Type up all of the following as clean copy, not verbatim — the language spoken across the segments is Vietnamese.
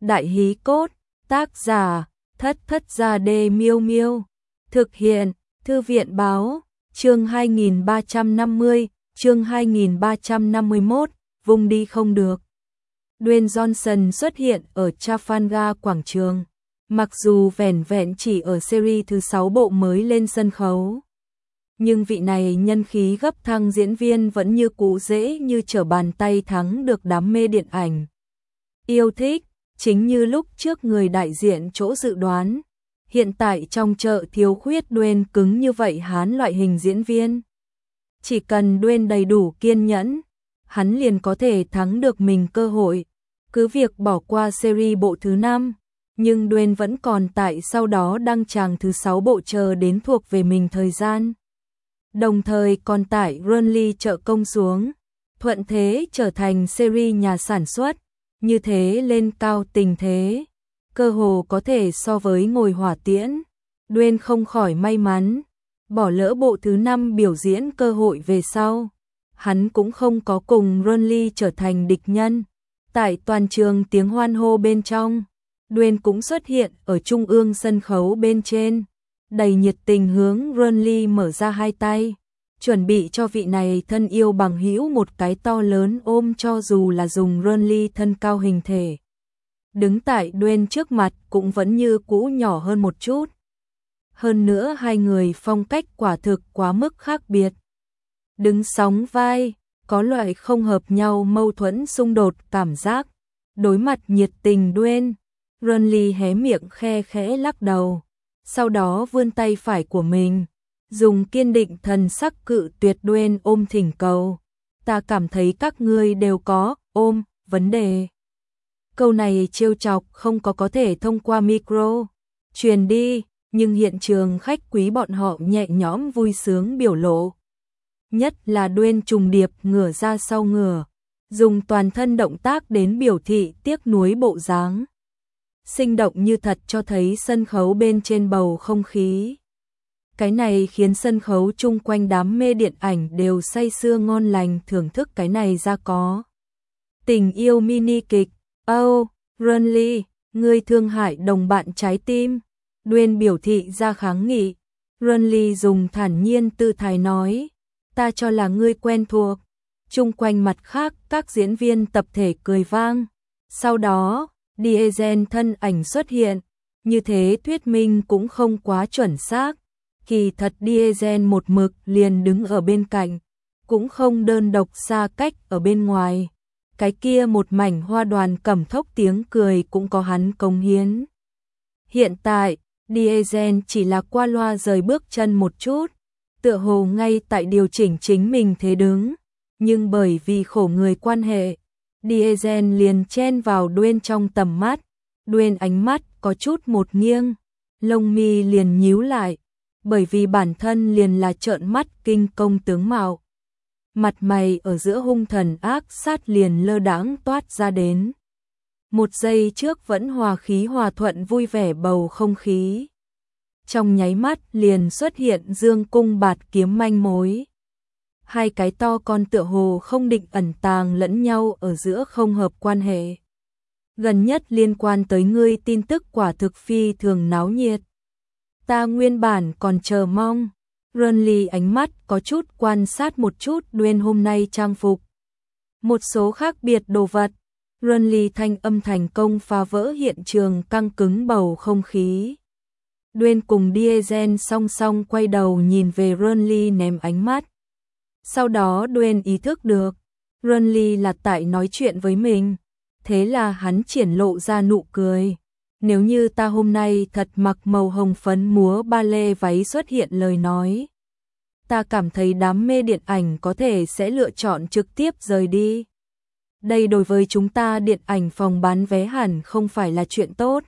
Đại hí cốt, tác giả, Thất Thất Gia Đê Miêu Miêu. Thực hiện, Thư viện báo, chương 2350, chương 2351, vùng đi không được. Dwayne Johnson xuất hiện ở Trafalgar quảng trường, mặc dù vẻn vẹn chỉ ở series thứ 6 bộ mới lên sân khấu. Nhưng vị này nhân khí gấp thăng diễn viên vẫn như cũ dễ như trở bàn tay thắng được đám mê điện ảnh yêu thích, chính như lúc trước người đại diện chỗ dự đoán. Hiện tại trong chợ thiếu khuyết Dwayne cứng như vậy hán loại hình diễn viên. Chỉ cần Dwayne đầy đủ kiên nhẫn, hắn liền có thể thắng được mình cơ hội. Cứ việc bỏ qua series bộ thứ 5, nhưng Dwayne vẫn còn tại sau đó đăng tràng thứ 6 bộ chờ đến thuộc về mình thời gian. Đồng thời còn tải Burnley trợ công xuống, thuận thế trở thành series nhà sản xuất, như thế lên cao tình thế, cơ hồ có thể so với ngồi hỏa tiễn. Dwayne không khỏi may mắn, bỏ lỡ bộ thứ 5 biểu diễn cơ hội về sau. Hắn cũng không có cùng Burnley trở thành địch nhân. Tại toàn trường tiếng hoan hô bên trong, Dwayne cũng xuất hiện ở trung ương sân khấu bên trên, đầy nhiệt tình hướng Burnley mở ra hai tay, chuẩn bị cho vị này thân yêu bằng hữu một cái to lớn ôm, cho dù là dùng Burnley thân cao hình thể. Đứng tại Dwayne trước mặt cũng vẫn như cũ nhỏ hơn một chút. Hơn nữa hai người phong cách quả thực quá mức khác biệt. Đứng sóng vai, có loại không hợp nhau mâu thuẫn xung đột cảm giác. Đối mặt nhiệt tình Dwayne, Burnley hé miệng khe khẽ lắc đầu. Sau đó vươn tay phải của mình, dùng kiên định thần sắc cự tuyệt Dwayne ôm thỉnh cầu. Ta cảm thấy các ngươi đều có ôm vấn đề. Câu này trêu chọc không có thể thông qua micro truyền đi, nhưng hiện trường khách quý bọn họ nhẹ nhõm vui sướng biểu lộ. Nhất là Dwayne trùng điệp ngửa ra sau ngửa, dùng toàn thân động tác đến biểu thị tiếc nuối bộ dáng. Sinh động như thật cho thấy sân khấu bên trên bầu không khí. Cái này khiến sân khấu chung quanh đám mê điện ảnh đều say sưa ngon lành thưởng thức cái này ra có. Tình yêu mini kịch. Oh, Burnley, ngươi thương hại đồng bạn trái tim. Dwayne biểu thị ra kháng nghị. Burnley dùng thản nhiên tự thái nói, ta cho là ngươi quen thuộc. Chung quanh mặt khác các diễn viên tập thể cười vang. Sau đó, Diesel thân ảnh xuất hiện, như thế thuyết minh cũng không quá chuẩn xác. Kỳ thật Diesel một mực liền đứng ở bên cạnh, cũng không đơn độc xa cách ở bên ngoài. Cái kia một mảnh hoa đoàn cầm thốc tiếng cười cũng có hắn cống hiến. Hiện tại, Diesel chỉ là qua loa rời bước chân một chút, tựa hồ ngay tại điều chỉnh chính mình thế đứng. Nhưng bởi vì khổ người quan hệ, Diesel liền chen vào Dwayne trong tầm mắt. Dwayne ánh mắt có chút một nghiêng, lông mi liền nhíu lại, bởi vì bản thân liền là trợn mắt kinh công tướng mạo. Mặt mày ở giữa hung thần ác sát liền lơ đãng toát ra đến. Một giây trước vẫn hòa khí hòa thuận vui vẻ bầu không khí, trong nháy mắt liền xuất hiện dương cung bạt kiếm manh mối. Hai cái to con tựa hồ không định ẩn tàng lẫn nhau ở giữa không hợp quan hệ. Gần nhất liên quan tới ngươi tin tức quả thực phi thường náo nhiệt. Ta nguyên bản còn chờ mong. Burnley ánh mắt có chút quan sát một chút Dwayne hôm nay trang phục. Một số khác biệt đồ vật. Burnley thanh âm thành công phá vỡ hiện trường căng cứng bầu không khí. Dwayne cùng Diesel song song quay đầu nhìn về Burnley ném ánh mắt. Sau đó Dwayne ý thức được, Burnley là tại nói chuyện với mình. Thế là hắn triển lộ ra nụ cười. Nếu như ta hôm nay thật mặc màu hồng phấn múa ba lê váy xuất hiện lời nói, ta cảm thấy đám mê điện ảnh có thể sẽ lựa chọn trực tiếp rời đi. Đây đối với chúng ta điện ảnh phòng bán vé hẳn không phải là chuyện tốt.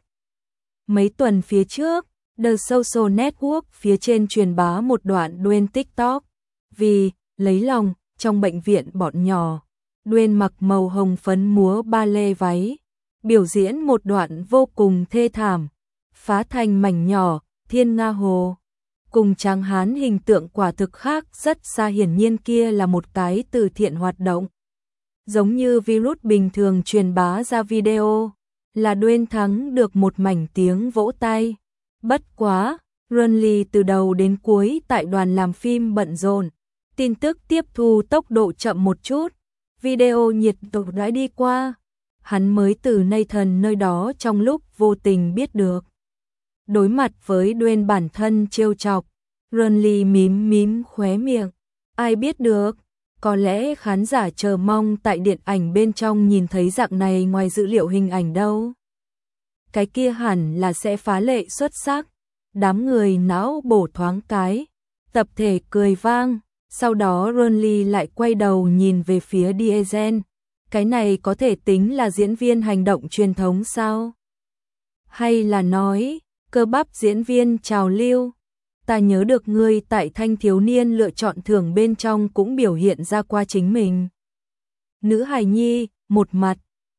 Mấy tuần phía trước, The Social Network phía trên truyền bá một đoạn Dwayne TikTok. Vì lấy lòng trong bệnh viện bọn nhỏ, Dwayne mặc màu hồng phấn múa ba lê váy, biểu diễn một đoạn vô cùng thê thảm, phá thành mảnh nhỏ, thiên nga hồ. Cùng tráng hán hình tượng quả thực khác rất xa, hiển nhiên kia là một cái từ thiện hoạt động. Giống như virus bình thường truyền bá ra video, là Dwayne thắng được một mảnh tiếng vỗ tay. Bất quá, Renly từ đầu đến cuối tại đoàn làm phim bận rộn, tin tức tiếp thu tốc độ chậm một chút, video nhiệt độ đã đi qua, hắn mới từ Nathan nơi đó trong lúc vô tình biết được. Đối mặt với Dwayne bản thân trêu chọc, Renly mím mím khóe miệng, ai biết được, có lẽ khán giả chờ mong tại điện ảnh bên trong nhìn thấy dạng này ngoài dữ liệu hình ảnh đâu. Cái kia hẳn là sẽ phá lệ xuất sắc. Đám người não bổ thoáng cái, tập thể cười vang, sau đó Renly lại quay đầu nhìn về phía Diesel. Cái này có thể tính là diễn viên hành động truyền thống sao? Hay là nói, cơ bắp diễn viên trào lưu? Ta nhớ được ngươi tại thanh thiếu niên lựa chọn thưởng bên trong cũng biểu hiện ra qua chính mình. Nữ hài nhi, một mặt,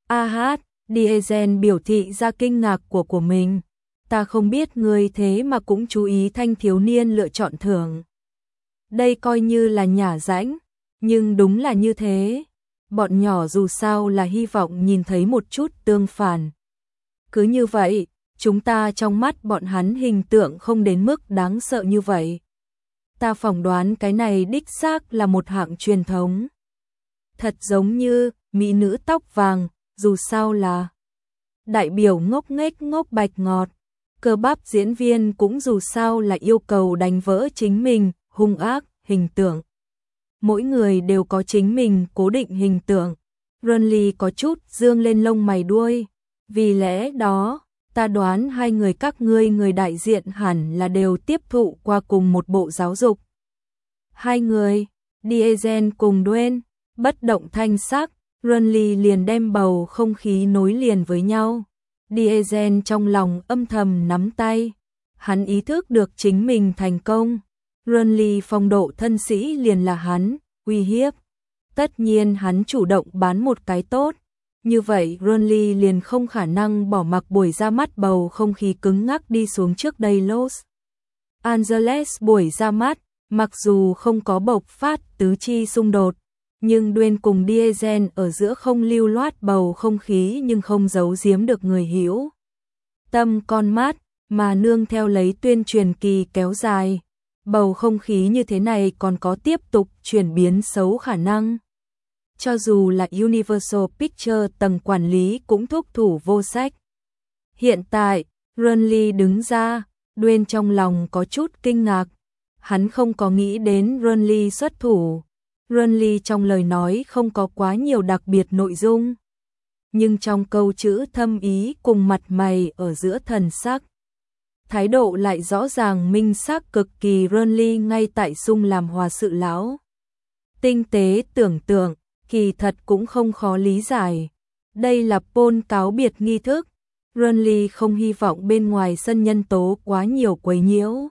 Diesel biểu thị ra kinh ngạc của mình. Ta không biết ngươi thế mà cũng chú ý thanh thiếu niên lựa chọn thưởng. Đây coi như là nhả rãnh, nhưng đúng là như thế. Bọn nhỏ dù sao là hy vọng nhìn thấy một chút tương phản. Cứ như vậy, chúng ta trong mắt bọn hắn hình tượng không đến mức đáng sợ như vậy. Ta phỏng đoán cái này đích xác là một hạng truyền thống. Thật giống như mỹ nữ tóc vàng, dù sao là đại biểu ngốc nghếch ngốc bạch ngọt. Cơ bắp diễn viên cũng dù sao là yêu cầu đánh vỡ chính mình, hung ác, hình tượng. Mỗi người đều có chính mình cố định hình tượng. Renly có chút dương lên lông mày đuôi. Vì lẽ đó, ta đoán hai người các ngươi người đại diện hẳn là đều tiếp thụ qua cùng một bộ giáo dục. Hai người, Diesel cùng Dwayne, bất động thanh sắc, Renly liền đem bầu không khí nối liền với nhau. Diesel trong lòng âm thầm nắm tay, hắn ý thức được chính mình thành công. Renly phong độ thân sĩ liền là hắn, uy hiếp. Tất nhiên hắn chủ động bán một cái tốt, như vậy Renly liền không khả năng bỏ mặc buổi ra mắt bầu không khí cứng ngắc đi xuống trước đây Los Angeles buổi ra mắt, mặc dù không có bộc phát tứ chi xung đột, nhưng Dwayne cùng Diesel ở giữa không lưu loát bầu không khí nhưng không giấu giếm được người hiểu tâm con mắt, mà nương theo lấy tuyên truyền kỳ kéo dài. Bầu không khí như thế này còn có tiếp tục chuyển biến xấu khả năng. Cho dù là Universal Pictures tầng quản lý cũng thúc thủ vô sách. Hiện tại, Renly đứng ra, Dwayne trong lòng có chút kinh ngạc. Hắn không có nghĩ đến Renly xuất thủ. Renly trong lời nói không có quá nhiều đặc biệt nội dung, nhưng trong câu chữ thâm ý cùng mặt mày ở giữa thần sắc, thái độ lại rõ ràng minh xác cực kỳ. Renly ngay tại sung làm hòa sự lão. Tinh tế tưởng tượng, kỳ thật cũng không khó lý giải. Đây là Paul cáo biệt nghi thức. Renly không hy vọng bên ngoài sân nhân tố quá nhiều quấy nhiễu,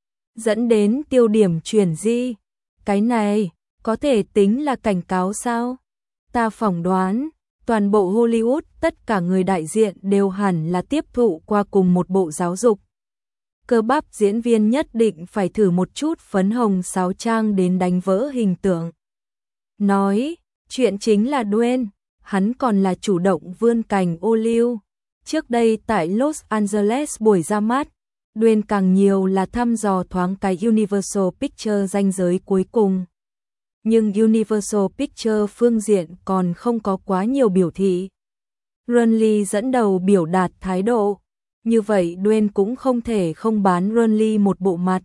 dẫn đến tiêu điểm chuyển di. Cái này có thể tính là cảnh cáo sao? Ta phỏng đoán, toàn bộ Hollywood tất cả người đại diện đều hẳn là tiếp thụ qua cùng một bộ giáo dục. Cơ bắp diễn viên nhất định phải thử một chút phấn hồng sáo trang đến đánh vỡ hình tượng. Nói, chuyện chính là Dwayne, hắn còn là chủ động vươn cành ô liu. Trước đây tại Los Angeles buổi ra mắt, Dwayne càng nhiều là thăm dò thoáng cái Universal Pictures ranh giới cuối cùng. Nhưng Universal Pictures phương diện còn không có quá nhiều biểu thị. Renly dẫn đầu biểu đạt thái độ, như vậy Dwayne cũng không thể không bán Renly một bộ mặt.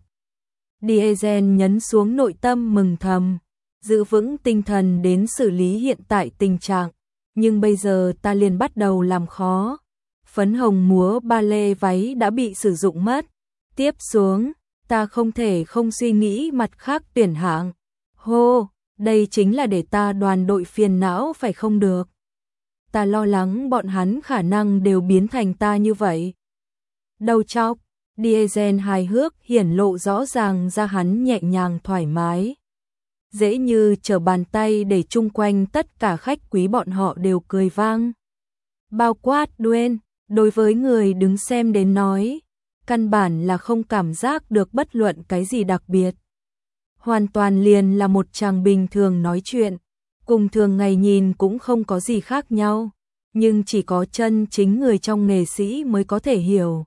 Diesel nhấn xuống nội tâm mừng thầm, giữ vững tinh thần đến xử lý hiện tại tình trạng, nhưng bây giờ ta liền bắt đầu làm khó. Phấn hồng múa ba lê váy đã bị sử dụng mất, tiếp xuống, ta không thể không suy nghĩ mặt khác tuyển hạng. Hô, đây chính là để ta đoàn đội phiền não phải không được. Ta lo lắng bọn hắn khả năng đều biến thành ta như vậy. Đầu chọc, Diesel hài hước hiển lộ rõ ràng ra hắn nhẹ nhàng thoải mái. Dễ như trở bàn tay để chung quanh tất cả khách quý bọn họ đều cười vang. Bao quát Dwayne, đối với người đứng xem đến nói, căn bản là không cảm giác được bất luận cái gì đặc biệt. Hoàn toàn liền là một chàng bình thường nói chuyện, cùng thường ngày nhìn cũng không có gì khác nhau. nhưng chỉ có chân chính người trong nghệ sĩ mới có thể hiểu.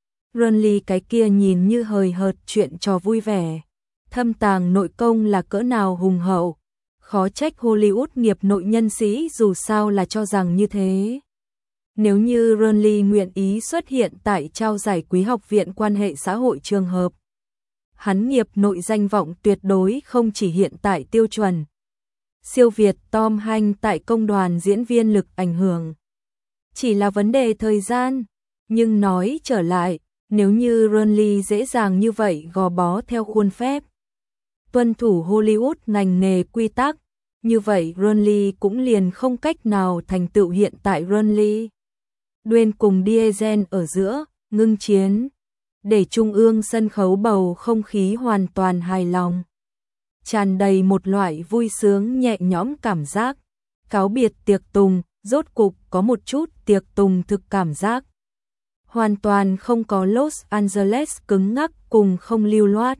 Renly cái kia nhìn như hời hợt chuyện trò vui vẻ, thâm tàng nội công là cỡ nào hùng hậu, khó trách Hollywood nghiệp nội nhân sĩ dù sao là cho rằng như thế. Nếu như Renly nguyện ý xuất hiện tại trao giải quý học viện quan hệ xã hội trường hợp, hắn nghiệp nội danh vọng tuyệt đối không chỉ hiện tại tiêu chuẩn siêu việt Tom Hanks tại công đoàn diễn viên lực ảnh hưởng. Chỉ là vấn đề thời gian, nhưng nói trở lại, nếu như Renly dễ dàng như vậy gò bó theo khuôn phép, tuân thủ Hollywood ngành nghề quy tắc, như vậy Renly cũng liền không cách nào thành tựu hiện tại Renly. Dwayne cùng Diesel ở giữa, ngưng chiến, để trung ương sân khấu bầu không khí hoàn toàn hài lòng. Tràn đầy một loại vui sướng nhẹ nhõm cảm giác, cáo biệt tiệc tùng, rốt cục có một chút tiệc tùng thực cảm giác. Hoàn toàn không có Los Angeles cứng ngắc cùng không lưu loát.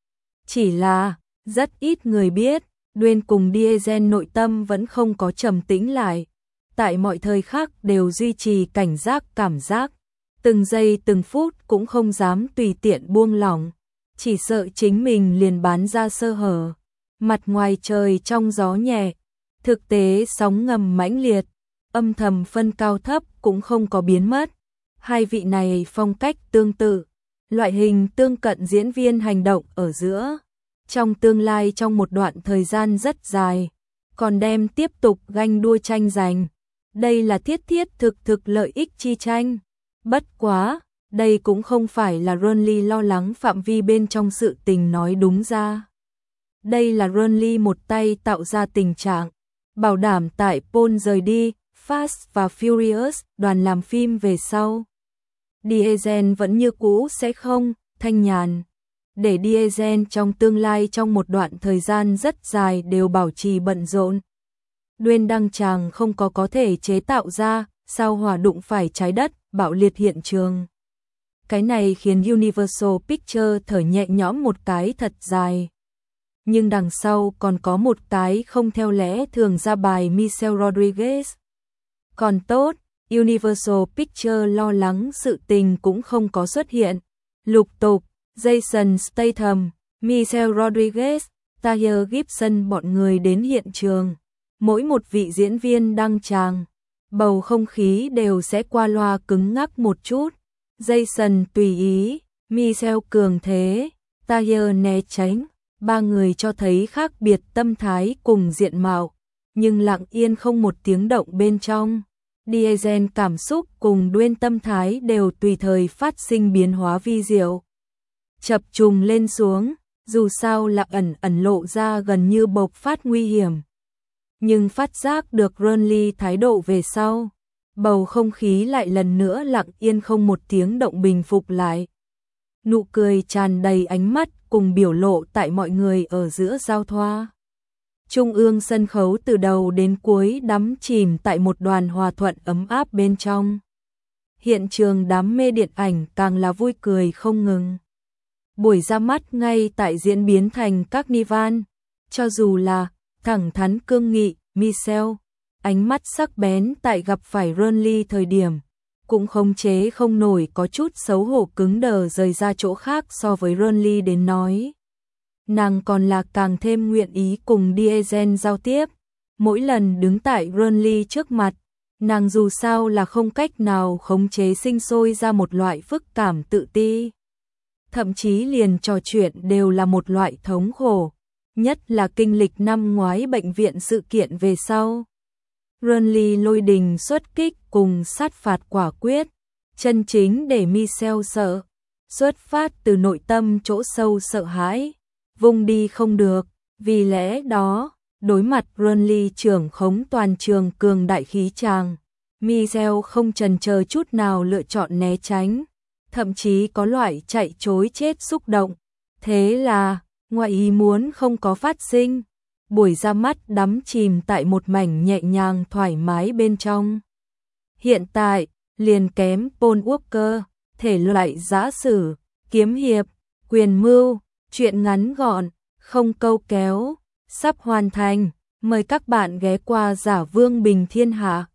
Chỉ là, rất ít người biết, Dwayne cùng Diesel nội tâm vẫn không có trầm tĩnh lại. Tại mọi thời khắc đều duy trì cảnh giác cảm giác. Từng giây từng phút cũng không dám tùy tiện buông lỏng. Chỉ sợ chính mình liền bán ra sơ hở. Mặt ngoài trời trong gió nhẹ. Thực tế sóng ngầm mãnh liệt. Âm thầm phân cao thấp cũng không có biến mất. Hai vị này phong cách tương tự. Loại hình tương cận diễn viên hành động ở giữa. Trong tương lai trong một đoạn thời gian rất dài. Còn đem tiếp tục ganh đua tranh giành. Đây là thiết thực lợi ích chi tranh. Bất quá, đây cũng không phải là Renly lo lắng phạm vi bên trong sự tình nói đúng ra. Đây là Renly một tay tạo ra tình trạng, bảo đảm tại Paul rời đi, Fast và Furious đoàn làm phim về sau. Diesel vẫn như cũ sẽ không, thanh nhàn. Để Diesel trong tương lai trong một đoạn thời gian rất dài đều bảo trì bận rộn. Dwayne đăng tràng không có thể chế tạo ra, sao hỏa đụng phải trái đất, bạo liệt hiện trường. Cái này khiến Universal Pictures thở nhẹ nhõm một cái thật dài. Nhưng đằng sau còn có một cái không theo lẽ thường ra bài Michelle Rodriguez. Còn tốt, Universal Pictures lo lắng sự tình cũng không có xuất hiện. Lục tục, Jason Statham, Michelle Rodriguez, Taya Gibson bọn người đến hiện trường. Mỗi một vị diễn viên đăng tràng, bầu không khí đều sẽ qua loa cứng ngắc một chút. Jason tùy ý, Michelle cường thế, Taya né tránh. Ba người cho thấy khác biệt tâm thái cùng diện mạo, nhưng lặng yên không một tiếng động bên trong. Diesel cảm xúc cùng Dwayne tâm thái đều tùy thời phát sinh biến hóa vi diệu. Chập trùng lên xuống, dù sao là ẩn lộ ra gần như bộc phát nguy hiểm. Nhưng phát giác được Renly thái độ về sau, bầu không khí lại lần nữa lặng yên không một tiếng động bình phục lại. Nụ cười tràn đầy ánh mắt cùng biểu lộ tại mọi người ở giữa giao thoa. Trung ương sân khấu từ đầu đến cuối đắm chìm tại một đoàn hòa thuận ấm áp bên trong. Hiện trường đám mê điện ảnh càng là vui cười không ngừng. Buổi ra mắt ngay tại diễn biến thành carnival, cho dù là thẳng thắn cương nghị, Michelle, ánh mắt sắc bén tại gặp phải Renly thời điểm, cũng khống chế không nổi có chút xấu hổ cứng đờ rời ra chỗ khác so với Renly đến nói. Nàng còn là càng thêm nguyện ý cùng Diesel giao tiếp, mỗi lần đứng tại Renly trước mặt, nàng dù sao là không cách nào khống chế sinh sôi ra một loại phức cảm tự ti. Thậm chí liền trò chuyện đều là một loại thống khổ, nhất là kinh lịch năm ngoái bệnh viện sự kiện về sau. Renly lôi đình xuất kích cùng sát phạt quả quyết, chân chính để Michelle sợ, xuất phát từ nội tâm chỗ sâu sợ hãi, vùng đi không được, vì lẽ đó, đối mặt Renly trưởng khống toàn trường cường đại khí tràng, Michelle không chần chờ chút nào lựa chọn né tránh, thậm chí có loại chạy trối chết xúc động. Thế là, ngoại ý muốn không có phát sinh. Buổi ra mắt đắm chìm tại một mảnh nhẹ nhàng thoải mái bên trong. Hiện tại, liền kém Paul Walker, thể loại giã sử, kiếm hiệp, quyền mưu, truyện ngắn gọn, không câu kéo, sắp hoàn thành. Mời các bạn ghé qua Giả Vương Bình Thiên Hạ.